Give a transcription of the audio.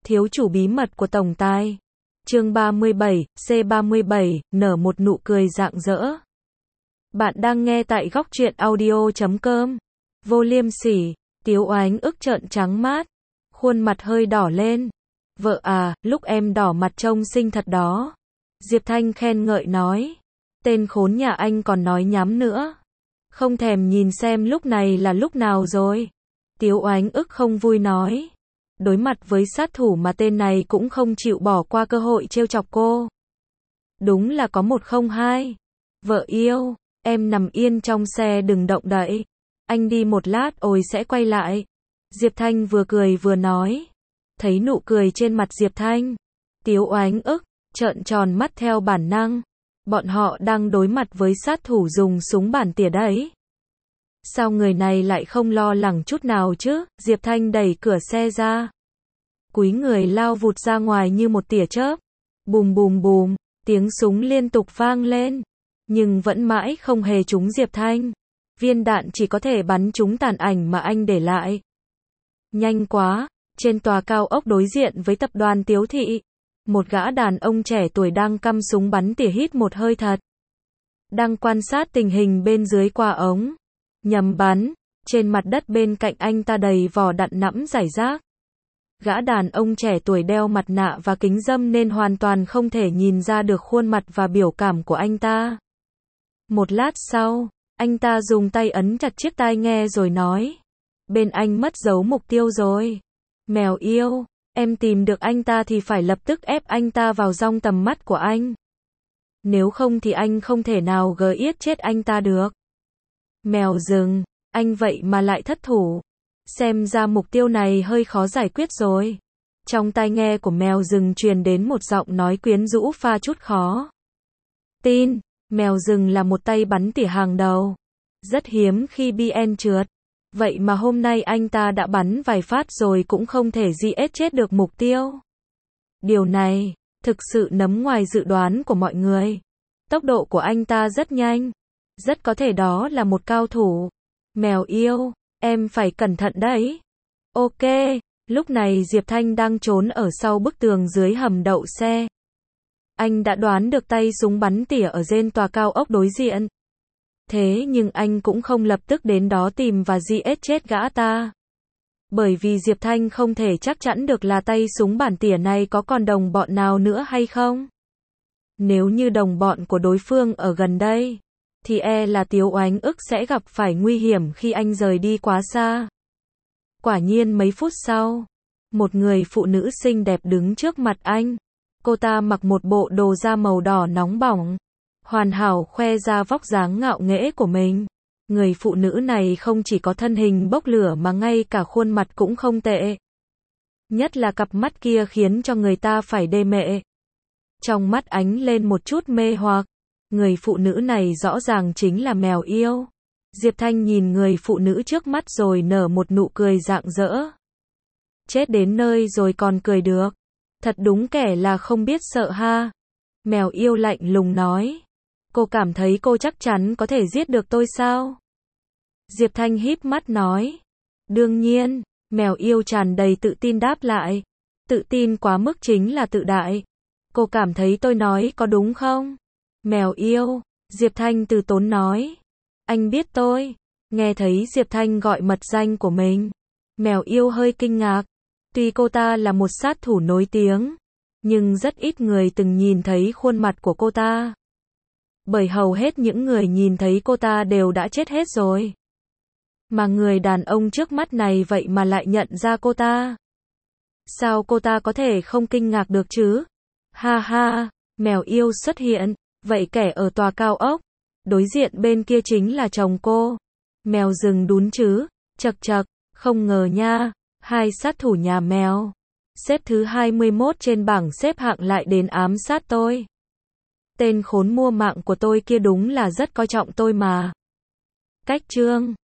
Thiếu chủ bí mật của tổng tài. Chương 37, C37, nở một nụ cười rạng rỡ. Bạn đang nghe tại góc truyện audio.com. Vô Liêm Sỉ, Tiếu Oánh ức trợn trắng mắt, khuôn mặt hơi đỏ lên. Vợ à, lúc em đỏ mặt trông xinh thật đó. Diệp Thanh khen ngợi nói. Tên khốn nhà anh còn nói nhắm nữa. Không thèm nhìn xem lúc này là lúc nào rồi. Tiếu Oánh ức không vui nói. Đối mặt với sát thủ mà tên này cũng không chịu bỏ qua cơ hội trêu chọc cô. Đúng là có một không hai. Vợ yêu, em nằm yên trong xe đừng động đậy. Anh đi một lát rồi sẽ quay lại. Diệp Thanh vừa cười vừa nói. Thấy nụ cười trên mặt Diệp Thanh, Tiếu Oánh ức trợn tròn mắt theo bản năng. Bọn họ đang đối mặt với sát thủ dùng súng bản tỉa đấy. Sao người này lại không lo lắng chút nào chứ? Diệp Thanh đẩy cửa xe ra, cúi người lao vụt ra ngoài như một tia chớp. Bùm bùm bùm, tiếng súng liên tục vang lên, nhưng vẫn mãi không hề trúng Diệp Thanh. Viên đạn chỉ có thể bắn trúng tàn ảnh mà anh để lại. Nhanh quá, trên tòa cao ốc đối diện với tập đoàn Tiếu Thị, một gã đàn ông trẻ tuổi đang cắm súng bắn tỉa hít một hơi thật. Đang quan sát tình hình bên dưới qua ống nhắm bắn, trên mặt đất bên cạnh anh ta đầy vỏ đạn nẵm rải rác. Gã đàn ông trẻ tuổi đeo mặt nạ và kính râm nên hoàn toàn không thể nhìn ra được khuôn mặt và biểu cảm của anh ta. Một lát sau, anh ta dùng tay ấn chặt chiếc tai nghe rồi nói. Bên anh mất dấu mục tiêu rồi. Mèo yêu, em tìm được anh ta thì phải lập tức ép anh ta vào trong tầm mắt của anh. Nếu không thì anh không thể nào giết chết anh ta được. Mèo rừng, anh vậy mà lại thất thủ. Xem ra mục tiêu này hơi khó giải quyết rồi. Trong tai nghe của mèo rừng truyền đến một giọng nói quyến rũ pha chút khó tin. Mèo rừng là một tay bắn tỉa hàng đầu. Rất hiếm khi BN trượt. Vậy mà hôm nay anh ta đã bắn vài phát rồi cũng không thể giết chết được mục tiêu. Điều này thực sự nằm ngoài dự đoán của mọi người. Tốc độ của anh ta rất nhanh. Rất có thể đó là một cao thủ. Mèo yêu, em phải cẩn thận đấy. Ok, lúc này Diệp Thanh đang trốn ở sau bức tường dưới hầm đậu xe. Anh đã đoán được tay súng bắn tỉa ở trên tòa cao ốc đối diện. Thế nhưng anh cũng không lập tức đến đó tìm và giết chết gã ta. Bởi vì Diệp Thanh không thể chắc chắn được là tay súng bản tỉa này có còn đồng bọn nào nữa hay không. Nếu như đồng bọn của đối phương ở gần đây, thì là Tiếu Oánh ức sẽ gặp phải nguy hiểm khi anh rời đi quá xa. Quả nhiên mấy phút sau, một người phụ nữ xinh đẹp đứng trước mặt anh. Cô ta mặc một bộ đồ da màu đỏ nóng bỏng, hoàn hảo khoe ra vóc dáng ngạo nghễ của mình. Người phụ nữ này không chỉ có thân hình bốc lửa mà ngay cả khuôn mặt cũng không tệ. Nhất là cặp mắt kia khiến cho người ta phải đê mệ. Trong mắt ánh lên một chút mê hoặc. Người phụ nữ này rõ ràng chính là mèo yêu. Diệp Thanh nhìn người phụ nữ trước mắt rồi nở một nụ cười rạng rỡ. Chết đến nơi rồi còn cười được. Thật đúng kẻ là không biết sợ ha. Mèo yêu lạnh lùng nói. Cô cảm thấy cô chắc chắn có thể giết được tôi sao? Diệp Thanh híp mắt nói. Đương nhiên, mèo yêu tràn đầy tự tin đáp lại. Tự tin quá mức chính là tự đại. Cô cảm thấy tôi nói có đúng không? Mèo yêu, Diệp Thanh từ tốn nói. Anh biết tôi. Nghe thấy Diệp Thanh gọi mật danh của mình, mèo yêu hơi kinh ngạc. Tuy cô ta là một sát thủ nổi tiếng, nhưng rất ít người từng nhìn thấy khuôn mặt của cô ta. Bởi hầu hết những người nhìn thấy cô ta đều đã chết hết rồi. Mà người đàn ông trước mắt này vậy mà lại nhận ra cô ta. Sao cô ta có thể không kinh ngạc được chứ? Ha ha, mèo yêu xuất hiện. Vậy kẻ ở tòa cao ốc đối diện bên kia chính là chồng cô. Mèo rừng đún chứ. Chậc chậc, không ngờ nha. Hai sát thủ nhà mèo xếp thứ 21 trên bảng xếp hạng lại đến ám sát tôi. Tên khốn mua mạng của tôi kia đúng là rất coi trọng tôi mà. Cách chương